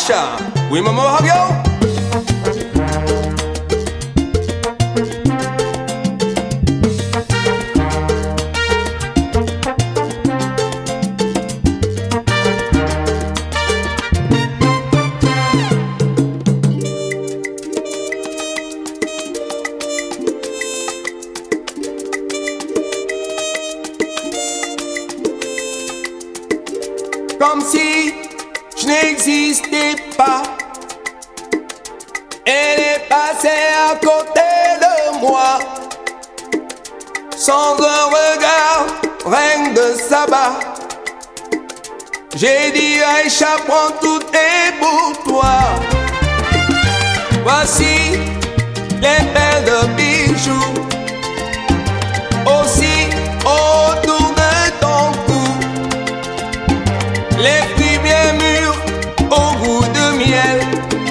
Aïcha, oui maman Hagyo. Comme si je n'existais pas. Elle est passée à côté de moi, sans un regard, reine de sabbat. J'ai dit Aïcha, prends tout est pour toi. Voici les perles de bijoux, aussi autour de ton cou. Les fruits bien mûrs au goût de miel.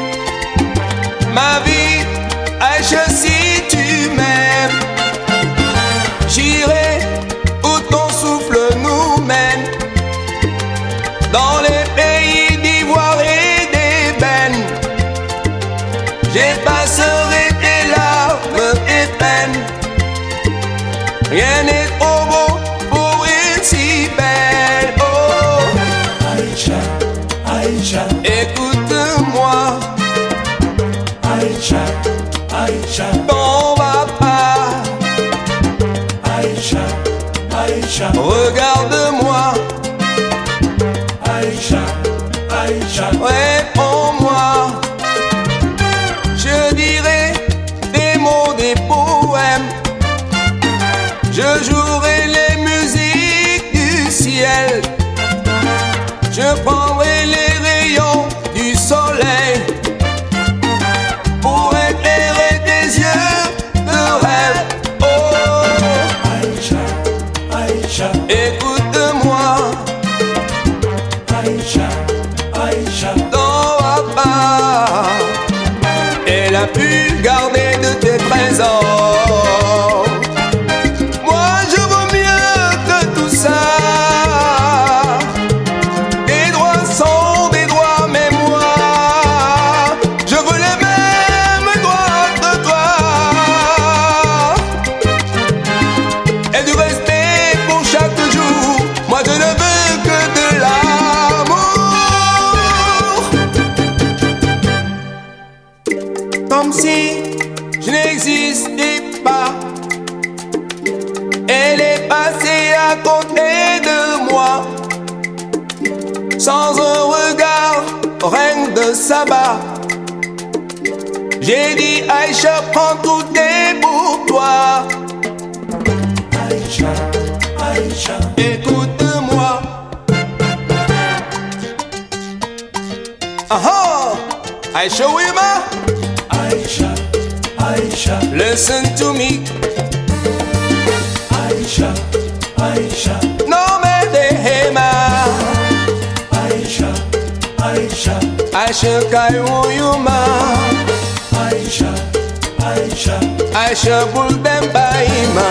Ma vie, Aïcha, si tu m'aimes, j'irai où ton souffle nous mène, dans les pays d'ivoire et d'ébène. J'effacerai tes larmes et peines. Rien n'est trop beau pour une si belle. Oh Aïcha, Aïcha, écoute-moi, Aïcha, Aïcha, t'en vas pas. Aïcha, Aïcha, Regarde-moi, Aïcha, Aïcha, réponds-moi. Je dirai des mots, des poèmes. Je jouerai les musiques du ciel. Je prendrai les rayons du soleil pour éclairer tes yeux de rêve. Oh, Aïcha, Aïcha, écoute-moi, Aïcha, Aïcha, t'en vas pas. Elle a pu garder de tes trésors. Moi je vaux mieux que tout ça. Tes droits sont des droits, mais moi je veux les mêmes droits que toi. Et du respect pour chaque jour. Moi je ne veux que de l'amour. Comme si je n'existais pas. Elle est passée à côté de moi, sans un regard, reine de sabbat. J'ai dit Aïcha, prends tout est pour toi. Aïcha, Aïcha, Écoute-moi. Ah ah, Aïcha Wima, Aïcha, Aïcha, listen to me. Aïcha, Aïcha, No me dejes más. Aïcha, Aïcha, Aïcha Kayuyuma, Aïcha, Aïcha, Aïcha Bulbembaïma.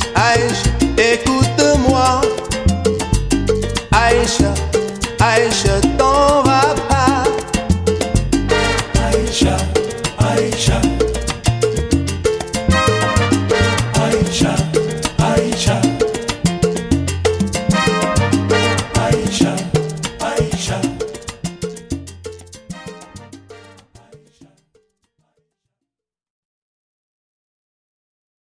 Aïcha,